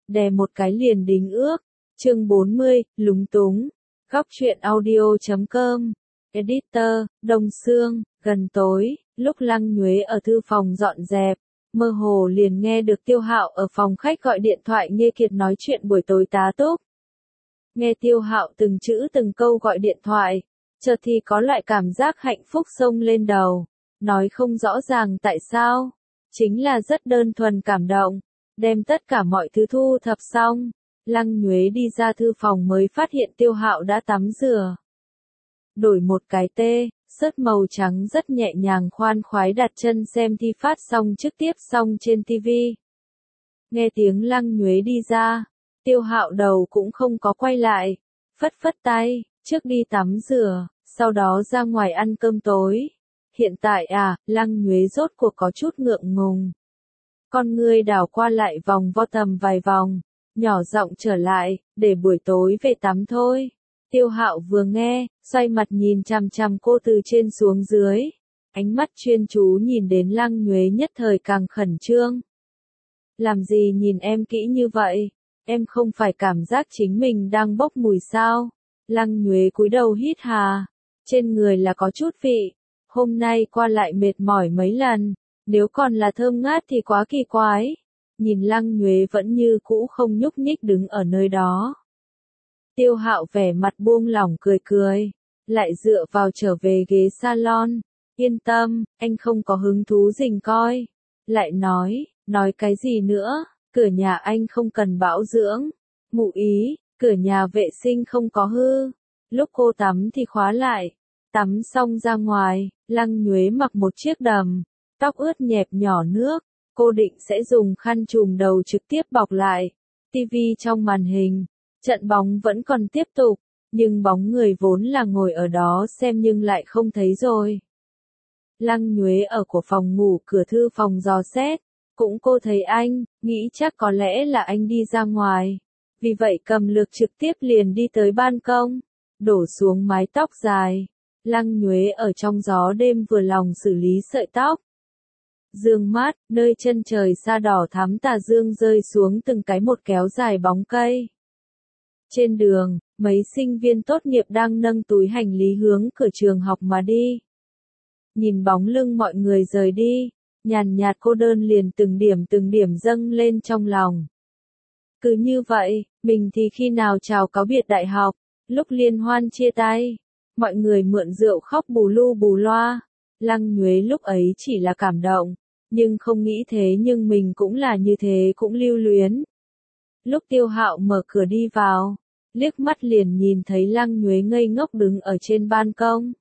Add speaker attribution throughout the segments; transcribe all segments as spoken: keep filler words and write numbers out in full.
Speaker 1: đè một cái liền đính ước. Chương bốn mươi, lúng túng. Góc truyện audio chấm com. Editor, Đông Sương. Gần tối, lúc Lăng Nhuế ở thư phòng dọn dẹp, mơ hồ liền nghe được Tiêu Hạo ở phòng khách gọi điện thoại nghe Kiệt nói chuyện buổi tối tá túc. Nghe Tiêu Hạo từng chữ từng câu gọi điện thoại, chợt thì có loại cảm giác hạnh phúc xông lên đầu, nói không rõ ràng tại sao, chính là rất đơn thuần cảm động. Đem tất cả mọi thứ thu thập xong, Lăng Nhuế đi ra thư phòng mới phát hiện Tiêu Hạo đã tắm rửa. Đổi một cái tê, sớt màu trắng rất nhẹ nhàng khoan khoái đặt chân xem thi phát xong trước tiếp xong trên tivi. Nghe tiếng Lăng Nhuế đi ra, Tiêu Hạo đầu cũng không có quay lại, phất phất tay, trước đi tắm rửa, sau đó ra ngoài ăn cơm tối. Hiện tại à, Lăng Nhuế rốt cuộc có chút ngượng ngùng. Con ngươi đảo qua lại vòng vo tầm vài vòng, nhỏ giọng trở lại, để buổi tối về tắm thôi. Tiêu Hạo vừa nghe, xoay mặt nhìn chằm chằm cô từ trên xuống dưới, ánh mắt chuyên chú nhìn đến Lăng Nhuế nhất thời càng khẩn trương. Làm gì nhìn em kỹ như vậy, em không phải cảm giác chính mình đang bốc mùi sao? Lăng Nhuế cúi đầu hít hà, trên người là có chút vị, hôm nay qua lại mệt mỏi mấy lần, nếu còn là thơm ngát thì quá kỳ quái. Nhìn Lăng Nhuế vẫn như cũ không nhúc nhích đứng ở nơi đó. Tiêu Hạo vẻ mặt buông lỏng cười cười, lại dựa vào trở về ghế salon, yên tâm, anh không có hứng thú rình coi. Lại nói, nói cái gì nữa, cửa nhà anh không cần bảo dưỡng, ngụ ý, cửa nhà vệ sinh không có hư. Lúc cô tắm thì khóa lại, tắm xong ra ngoài, Lăng Nhuế mặc một chiếc đầm, tóc ướt nhẹp nhỏ nước, cô định sẽ dùng khăn trùm đầu trực tiếp bọc lại. Tivi trong màn hình, trận bóng vẫn còn tiếp tục, nhưng bóng người vốn là ngồi ở đó xem nhưng lại không thấy rồi. Lăng Nhuế ở của phòng ngủ cửa thư phòng dò xét, cũng cô thấy anh, nghĩ chắc có lẽ là anh đi ra ngoài. Vì vậy cầm lược trực tiếp liền đi tới ban công, đổ xuống mái tóc dài. Lăng Nhuế ở trong gió đêm vừa lòng xử lý sợi tóc. Dương mát, nơi chân trời sa đỏ thắm tà dương rơi xuống từng cái một kéo dài bóng cây. Trên đường, mấy sinh viên tốt nghiệp đang nâng túi hành lý hướng cửa trường học mà đi. Nhìn bóng lưng mọi người rời đi, nhàn nhạt cô đơn liền từng điểm từng điểm dâng lên trong lòng. Cứ như vậy, mình thì khi nào chào cáo biệt đại học, lúc liên hoan chia tay, mọi người mượn rượu khóc bù lu bù loa. Lăng Nhuế lúc ấy chỉ là cảm động, nhưng không nghĩ thế nhưng mình cũng là như thế cũng lưu luyến. Lúc Tiêu Hạo mở cửa đi vào, liếc mắt liền nhìn thấy Lăng Nhuế ngây ngốc đứng ở trên ban công.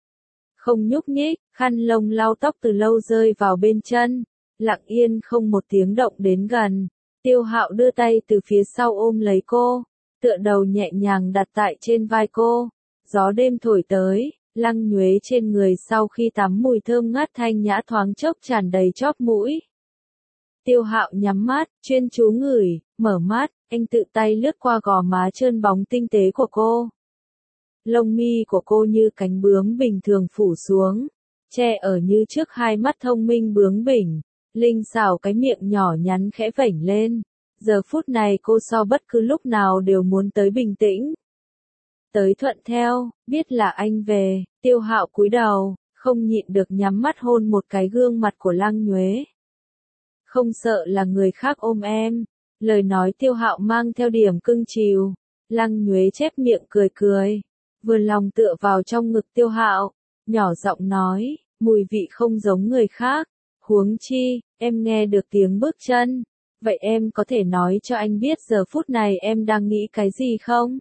Speaker 1: Không nhúc nhích, khăn lông lau tóc từ lâu rơi vào bên chân, lặng yên không một tiếng động đến gần. Tiêu Hạo đưa tay từ phía sau ôm lấy cô, tựa đầu nhẹ nhàng đặt tại trên vai cô. Gió đêm thổi tới, Lăng Nhuế trên người sau khi tắm mùi thơm ngát thanh nhã thoáng chốc tràn đầy chóp mũi. Tiêu Hạo nhắm mắt, chuyên chú ngửi, mở mắt, anh tự tay lướt qua gò má trơn bóng tinh tế của cô. Lông mi của cô như cánh bướm bình thường phủ xuống, che ở như trước hai mắt thông minh bướng bỉnh, linh xảo cái miệng nhỏ nhắn khẽ vểnh lên. Giờ phút này cô so bất cứ lúc nào đều muốn tới bình tĩnh. Tới thuận theo, biết là anh về, Tiêu Hạo cúi đầu, không nhịn được nhắm mắt hôn một cái gương mặt của Lăng Nhuế. Không sợ là người khác ôm em, lời nói Tiêu Hạo mang theo điểm cưng chiều. Lăng Nhuế chép miệng cười cười, vừa lòng tựa vào trong ngực Tiêu Hạo, nhỏ giọng nói, mùi vị không giống người khác, huống chi, em nghe được tiếng bước chân, vậy em có thể nói cho anh biết giờ phút này em đang nghĩ cái gì không?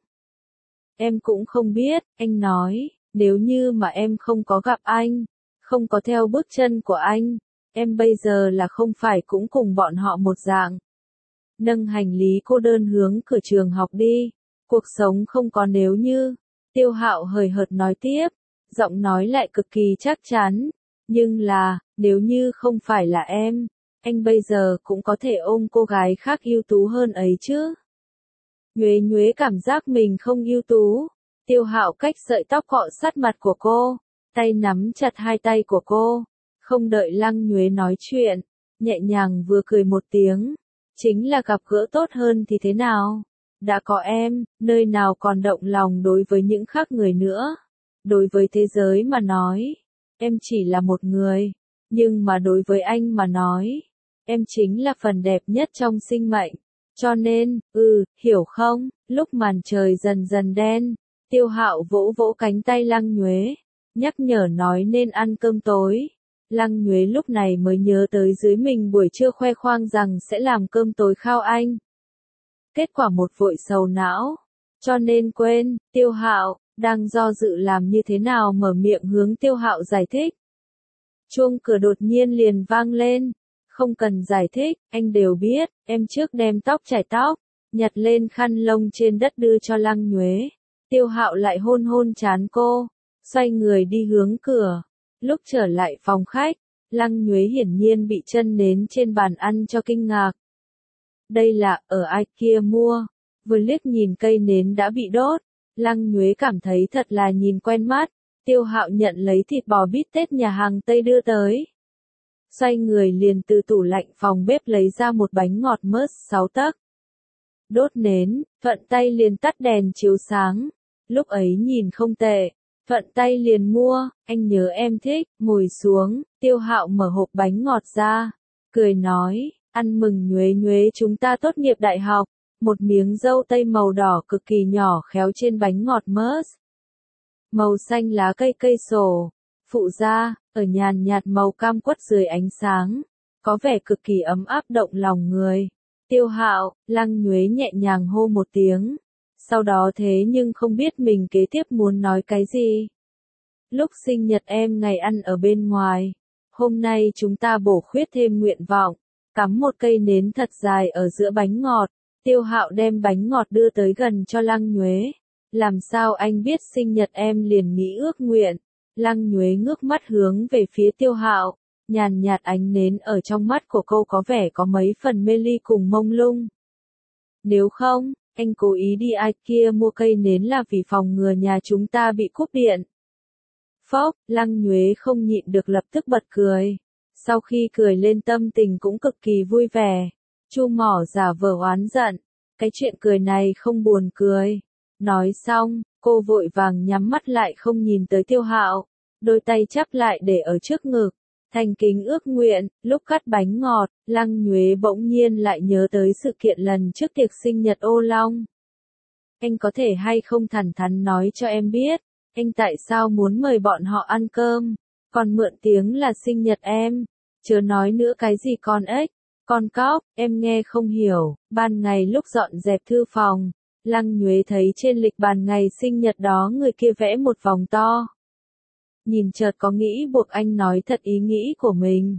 Speaker 1: Em cũng không biết, anh nói, nếu như mà em không có gặp anh, không có theo bước chân của anh, em bây giờ là không phải cũng cùng bọn họ một dạng. Nâng hành lý cô đơn hướng cửa trường học đi, cuộc sống không có nếu như. Tiêu Hạo hời hợt nói tiếp, giọng nói lại cực kỳ chắc chắn, nhưng là, nếu như không phải là em, anh bây giờ cũng có thể ôm cô gái khác ưu tú hơn ấy chứ. Nhuế Nhuế cảm giác mình không ưu tú. Tiêu Hạo cách sợi tóc cọ sát mặt của cô, tay nắm chặt hai tay của cô, không đợi Lăng Nhuế nói chuyện, nhẹ nhàng vừa cười một tiếng, Chính là gặp gỡ tốt hơn thì thế nào? Đã có em, nơi nào còn động lòng đối với những khác người nữa. Đối với thế giới mà nói, em chỉ là một người. Nhưng mà đối với anh mà nói, em chính là phần đẹp nhất trong sinh mệnh. Cho nên, ừ, hiểu không, lúc màn trời dần dần đen, Tiêu Hạo vỗ vỗ cánh tay Lăng Nhuế, nhắc nhở nói nên ăn cơm tối. Lăng Nhuế lúc này mới nhớ tới dưới mình buổi trưa khoe khoang rằng sẽ làm cơm tối khao anh. Kết quả một vội sầu não, cho nên quên, Tiêu Hạo, đang do dự làm như thế nào mở miệng hướng Tiêu Hạo giải thích. Chuông cửa đột nhiên liền vang lên, không cần giải thích, anh đều biết, em trước đem tóc chải tóc, nhặt lên khăn lông trên đất đưa cho Lăng Nhuế. Tiêu Hạo lại hôn hôn trán cô, xoay người đi hướng cửa. Lúc trở lại phòng khách, Lăng Nhuế hiển nhiên bị chân nến trên bàn ăn cho kinh ngạc. Đây là ở IKEA mua, vừa liếc nhìn cây nến đã bị đốt, Lăng Nhuế cảm thấy thật là nhìn quen mắt. Tiêu Hạo nhận lấy thịt bò bít tết nhà hàng Tây đưa tới. Xoay người liền từ tủ lạnh phòng bếp lấy ra một bánh ngọt mớt sáu tấc. Đốt nến, thuận tay liền tắt đèn chiếu sáng. Lúc ấy nhìn không tệ, thuận tay liền mua, anh nhớ em thích, ngồi xuống, Tiêu Hạo mở hộp bánh ngọt ra, cười nói, ăn mừng Nhuế Nhuế chúng ta tốt nghiệp đại học, một miếng dâu tây màu đỏ cực kỳ nhỏ khéo trên bánh ngọt mớt. Màu xanh lá cây cây sổ, phụ gia, ở nhàn nhạt màu cam quất dưới ánh sáng, có vẻ cực kỳ ấm áp động lòng người. Tiêu Hạo, Lăng Nhuế nhẹ nhàng hô một tiếng, sau đó thế nhưng không biết mình kế tiếp muốn nói cái gì. Lúc sinh nhật em ngày ăn ở bên ngoài, hôm nay chúng ta bổ khuyết thêm nguyện vọng, cắm một cây nến thật dài ở giữa bánh ngọt. Tiêu Hạo đem bánh ngọt đưa tới gần cho Lăng Nhuế. Làm sao anh biết sinh nhật em liền nghĩ ước nguyện? Lăng Nhuế ngước mắt hướng về phía Tiêu Hạo, nhàn nhạt ánh nến ở trong mắt của cô có vẻ có mấy phần mê ly cùng mông lung. Nếu không, anh cố ý đi IKEA mua cây nến là vì phòng ngừa nhà chúng ta bị cúp điện. Phốc, Lăng Nhuế không nhịn được lập tức bật cười. Sau khi cười lên tâm tình cũng cực kỳ vui vẻ. Chu Mỏ giả vờ oán giận, cái chuyện cười này không buồn cười. Nói xong, cô vội vàng nhắm mắt lại không nhìn tới Tiêu Hạo, đôi tay chắp lại để ở trước ngực, thành kính ước nguyện. Lúc cắt bánh ngọt, Lăng Nhuế bỗng nhiên lại nhớ tới sự kiện lần trước tiệc sinh nhật Ô Long. Anh có thể hay không thẳng thắn nói cho em biết, anh tại sao muốn mời bọn họ ăn cơm, còn mượn tiếng là sinh nhật em, chớ nói nữa cái gì con ếch, con cóc, em nghe không hiểu. Ban ngày lúc dọn dẹp thư phòng, Lăng Nhuế thấy trên lịch bàn ngày sinh nhật đó người kia vẽ một vòng to. Nhìn chợt có nghĩ buộc anh nói thật ý nghĩ của mình.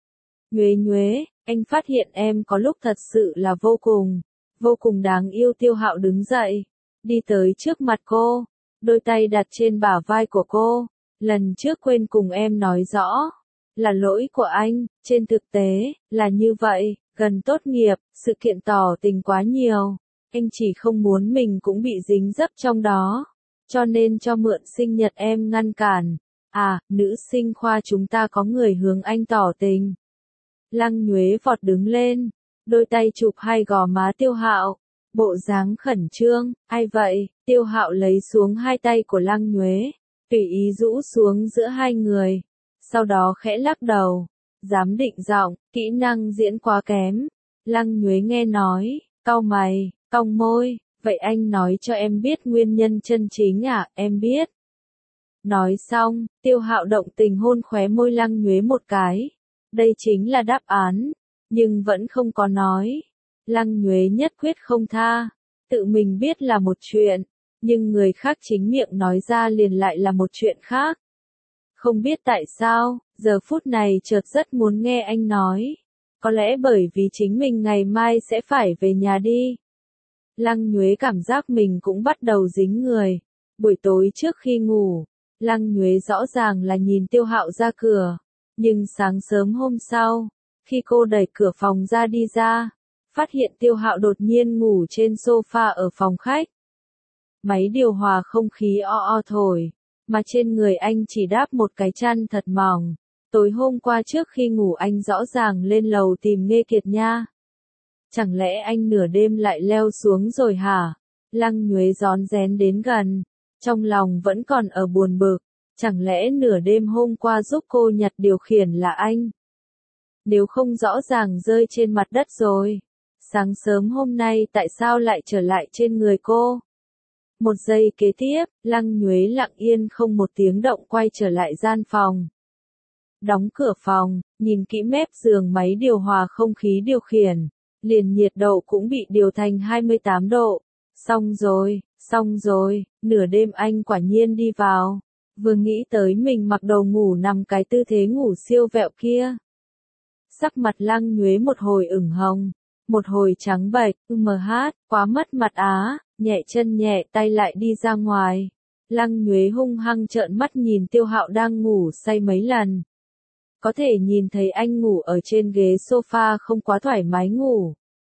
Speaker 1: Nhuế Nhuế, anh phát hiện em có lúc thật sự là vô cùng, vô cùng đáng yêu. Tiêu Hạo đứng dậy, đi tới trước mặt cô, đôi tay đặt trên bả vai của cô. Lần trước quên cùng em nói rõ, là lỗi của anh, trên thực tế, là như vậy, gần tốt nghiệp, sự kiện tỏ tình quá nhiều. Anh chỉ không muốn mình cũng bị dính dấp trong đó, cho nên cho mượn sinh nhật em ngăn cản. À, nữ sinh khoa chúng ta có người hướng anh tỏ tình. Lăng Nhuế vọt đứng lên, đôi tay chụp hai gò má Tiêu Hạo, bộ dáng khẩn trương. Ai vậy? Tiêu Hạo lấy xuống hai tay của Lăng Nhuế, tùy ý rũ xuống giữa hai người, sau đó khẽ lắc đầu, giám định giọng, kỹ năng diễn quá kém. Lăng Nhuế nghe nói, cau mày, cong môi, vậy anh nói cho em biết nguyên nhân chân chính à? Em biết. Nói xong, Tiêu Hạo động tình hôn khóe môi Lăng Nhuế một cái. Đây chính là đáp án, nhưng vẫn không có nói. Lăng Nhuế nhất quyết không tha, tự mình biết là một chuyện, nhưng người khác chính miệng nói ra liền lại là một chuyện khác. Không biết tại sao, giờ phút này chợt rất muốn nghe anh nói. Có lẽ bởi vì chính mình ngày mai sẽ phải về nhà đi. Lăng Nhuế cảm giác mình cũng bắt đầu dính người. Buổi tối trước khi ngủ, Lăng Nhuế rõ ràng là nhìn Tiêu Hạo ra cửa. Nhưng sáng sớm hôm sau, khi cô đẩy cửa phòng ra đi ra, phát hiện Tiêu Hạo đột nhiên ngủ trên sofa ở phòng khách. Máy điều hòa không khí o o thổi, mà trên người anh chỉ đáp một cái chăn thật mỏng. Tối hôm qua trước khi ngủ anh rõ ràng lên lầu tìm Nghê Kiệt nha. Chẳng lẽ anh nửa đêm lại leo xuống rồi hả? Lăng Nhuế rón rén đến gần, trong lòng vẫn còn ở buồn bực, chẳng lẽ nửa đêm hôm qua giúp cô nhặt điều khiển là anh? Nếu không rõ ràng rơi trên mặt đất rồi, sáng sớm hôm nay tại sao lại trở lại trên người cô? Một giây kế tiếp, Lăng Nhuế lặng yên không một tiếng động quay trở lại gian phòng. Đóng cửa phòng, nhìn kỹ mép giường máy điều hòa không khí điều khiển, liền nhiệt độ cũng bị điều thành hai mươi tám độ. Xong rồi, xong rồi, nửa đêm anh quả nhiên đi vào. Vừa nghĩ tới mình mặc đồ ngủ nằm cái tư thế ngủ siêu vẹo kia. Sắc mặt Lăng Nhuế một hồi ửng hồng, một hồi trắng bệch, mờ hát, quá mất mặt á, nhẹ chân nhẹ tay lại đi ra ngoài. Lăng Nhuế hung hăng trợn mắt nhìn Tiêu Hạo đang ngủ say mấy lần. Có thể nhìn thấy anh ngủ ở trên ghế sofa không quá thoải mái ngủ.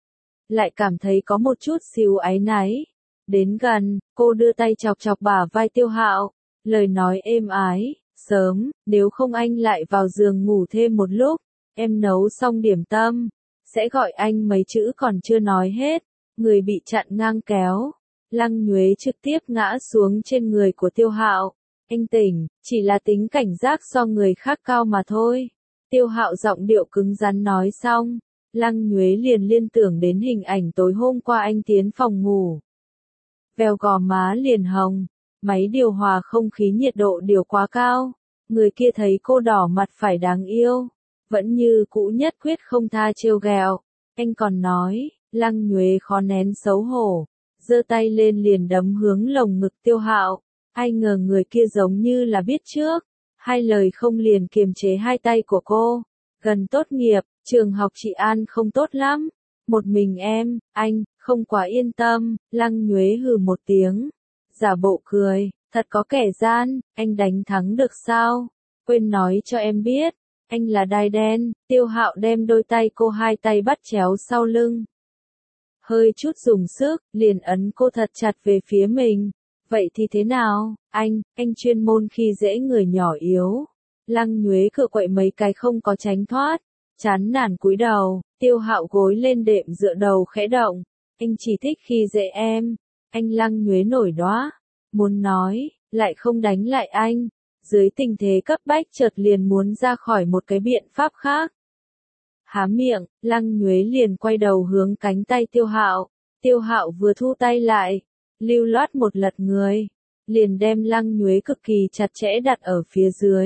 Speaker 1: Lại cảm thấy có một chút xíu áy náy. Đến gần, cô đưa tay chọc chọc bả vai Tiêu Hạo, lời nói êm ái, sớm, nếu không anh lại vào giường ngủ thêm một lúc, em nấu xong điểm tâm, sẽ gọi anh mấy chữ còn chưa nói hết, người bị chặn ngang kéo. Lăng Nhuế trực tiếp ngã xuống trên người của Tiêu Hạo. Anh tỉnh, chỉ là tính cảnh giác so người khác cao mà thôi. Tiêu Hạo giọng điệu cứng rắn nói xong, Lăng Nhuế liền liên tưởng đến hình ảnh tối hôm qua anh tiến phòng ngủ. Vèo gò má liền hồng, máy điều hòa không khí nhiệt độ điều quá cao, người kia thấy cô đỏ mặt phải đáng yêu, vẫn như cũ nhất quyết không tha trêu ghẹo. Anh còn nói, Lăng Nhuế khó nén xấu hổ, giơ tay lên liền đấm hướng lồng ngực Tiêu Hạo. Ai ngờ người kia giống như là biết trước, hai lời không liền kiềm chế hai tay của cô. Gần tốt nghiệp, trường học chị An không tốt lắm. Một mình em, anh, không quá yên tâm. Lăng Nhuế hừ một tiếng, giả bộ cười, thật có kẻ gian, anh đánh thắng được sao? Quên nói cho em biết, anh là đai đen. Tiêu Hạo đem đôi tay cô hai tay bắt chéo sau lưng. Hơi chút dùng sức, liền ấn cô thật chặt về phía mình. Vậy thì thế nào, anh, anh chuyên môn khi dễ người nhỏ yếu. Lăng Nhuế cựa quậy mấy cái không có tránh thoát, chán nản cúi đầu. Tiêu Hạo gối lên đệm dựa đầu khẽ động, anh chỉ thích khi dễ em. Anh Lăng Nhuế nổi đoá, muốn nói, lại không đánh lại anh. Dưới tình thế cấp bách chợt liền muốn ra khỏi một cái biện pháp khác. Há miệng, Lăng Nhuế liền quay đầu hướng cánh tay Tiêu Hạo. Tiêu Hạo vừa thu tay lại, lưu loát một lật người, liền đem Lăng Nhuế cực kỳ chặt chẽ đặt ở phía dưới.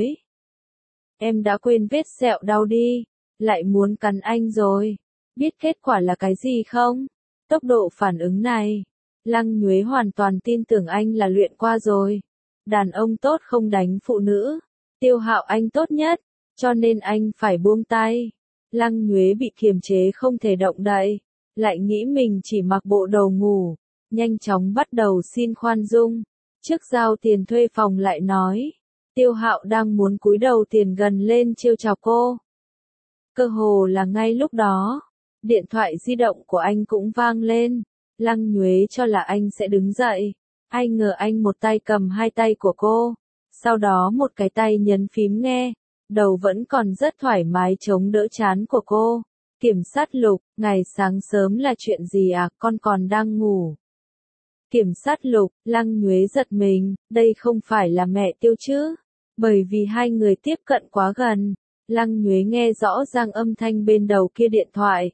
Speaker 1: Em đã quên vết sẹo đau đi, lại muốn cắn anh rồi, biết kết quả là cái gì không? Tốc độ phản ứng này, Lăng Nhuế hoàn toàn tin tưởng anh là luyện qua rồi. Đàn ông tốt không đánh phụ nữ, Tiêu Hạo anh tốt nhất, cho nên anh phải buông tay. Lăng Nhuế bị kiềm chế không thể động đậy, lại nghĩ mình chỉ mặc bộ đồ ngủ. Nhanh chóng bắt đầu xin khoan dung. Trước giao tiền thuê phòng lại nói, Tiêu Hạo đang muốn cúi đầu tiền gần lên trêu chọc cô. Cơ hồ là ngay lúc đó, điện thoại di động của anh cũng vang lên. Lăng Nhuế cho là anh sẽ đứng dậy, ai ngờ anh một tay cầm hai tay của cô, sau đó một cái tay nhấn phím nghe, đầu vẫn còn rất thoải mái chống đỡ trán của cô. Kiểm sát Lục, ngày sáng sớm là chuyện gì à, con còn đang ngủ. Kiểm sát Lục, Lăng Nhuế giật mình, đây không phải là mẹ Tiêu chứ? Bởi vì hai người tiếp cận quá gần, Lăng Nhuế nghe rõ ràng âm thanh bên đầu kia điện thoại.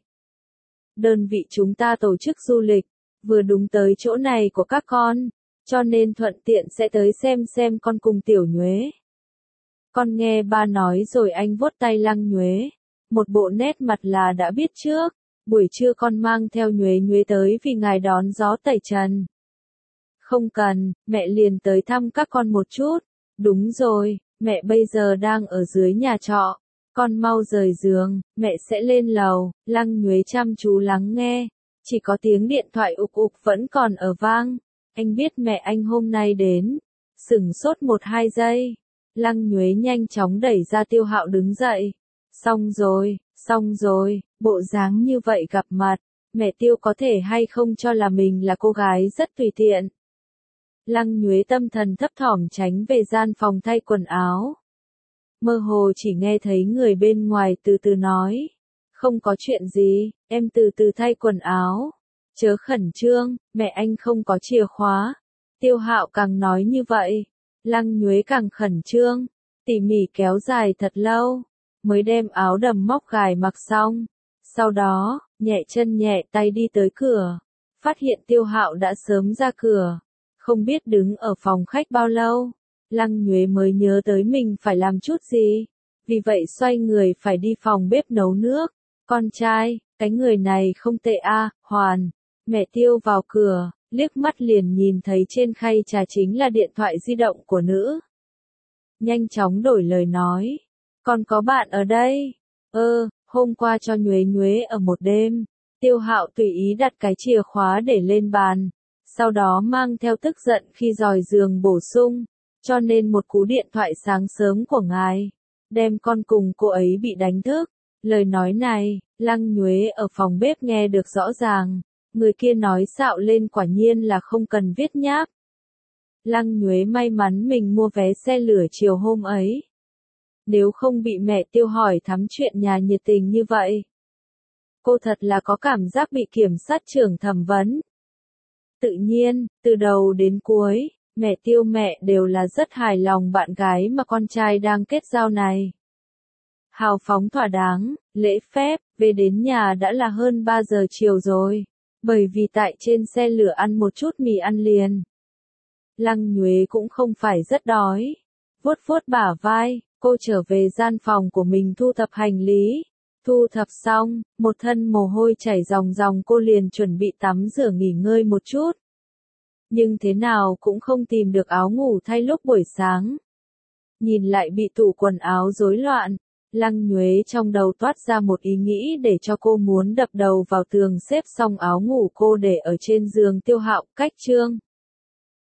Speaker 1: Đơn vị chúng ta tổ chức du lịch, vừa đúng tới chỗ này của các con, cho nên thuận tiện sẽ tới xem xem con cùng Tiểu Nhuế. Con nghe ba nói rồi. Anh vuốt tay Lăng Nhuế, một bộ nét mặt là đã biết trước, buổi trưa con mang theo Nhuế Nhuế tới vì ngài đón gió tẩy trần. Không cần, mẹ liền tới thăm các con một chút. Đúng rồi, mẹ bây giờ đang ở dưới nhà trọ, con mau rời giường, mẹ sẽ lên lầu. Lăng Nhuế chăm chú lắng nghe, chỉ có tiếng điện thoại ục ục vẫn còn ở vang. Anh biết mẹ anh hôm nay đến, sửng sốt một hai giây. Lăng Nhuế nhanh chóng đẩy ra Tiêu Hạo đứng dậy. Xong rồi, xong rồi, bộ dáng như vậy gặp mặt, mẹ Tiêu có thể hay không cho là mình là cô gái rất tùy tiện. Lăng Nhuế tâm thần thấp thỏm tránh về gian phòng thay quần áo. Mơ hồ chỉ nghe thấy người bên ngoài từ từ nói, Không có chuyện gì, em từ từ thay quần áo. Chớ khẩn trương, mẹ anh không có chìa khóa. Tiêu Hạo càng nói như vậy, Lăng Nhuế càng khẩn trương, tỉ mỉ kéo dài thật lâu, mới đem áo đầm móc gài mặc xong. Sau đó, nhẹ chân nhẹ tay đi tới cửa, phát hiện Tiêu Hạo đã sớm ra cửa, không biết đứng ở phòng khách bao lâu. Lăng Nhuế mới nhớ tới mình phải làm chút gì, vì vậy xoay người phải đi phòng bếp nấu nước. Con trai, cái người này không tệ a, Hoàn. Mẹ Tiêu vào cửa, liếc mắt liền nhìn thấy trên khay trà chính là điện thoại di động của nữ. Nhanh chóng đổi lời nói, còn có bạn ở đây. Ơ, hôm qua cho Nhuế Nhuế ở một đêm. Tiêu Hạo tùy ý đặt cái chìa khóa để lên bàn, sau đó mang theo tức giận khi dòi giường bổ sung, cho nên một cú điện thoại sáng sớm của ngài, đem con cùng cô ấy bị đánh thức. Lời nói này, Lăng Nhuế ở phòng bếp nghe được rõ ràng, người kia nói xạo lên quả nhiên là không cần viết nháp. Lăng Nhuế may mắn mình mua vé xe lửa chiều hôm ấy. Nếu không bị mẹ Tiêu hỏi thắm chuyện nhà nhiệt tình như vậy, cô thật là có cảm giác bị kiểm sát trưởng thẩm vấn. Tự nhiên, từ đầu đến cuối, mẹ Tiêu mẹ đều là rất hài lòng bạn gái mà con trai đang kết giao này. Hào phóng thỏa đáng, lễ phép, về đến nhà đã là hơn ba giờ chiều rồi, bởi vì tại trên xe lửa ăn một chút mì ăn liền. Lăng Nhuế cũng không phải rất đói, vuốt vuốt bả vai, cô trở về gian phòng của mình thu thập hành lý. Thu thập xong, một thân mồ hôi chảy ròng ròng cô liền chuẩn bị tắm rửa nghỉ ngơi một chút. Nhưng thế nào cũng không tìm được áo ngủ thay lúc buổi sáng. Nhìn lại bị tủ quần áo rối loạn, Lăng Nhuế trong đầu toát ra một ý nghĩ để cho cô muốn đập đầu vào tường xếp xong áo ngủ cô để ở trên giường Tiêu Hạo. Cách chương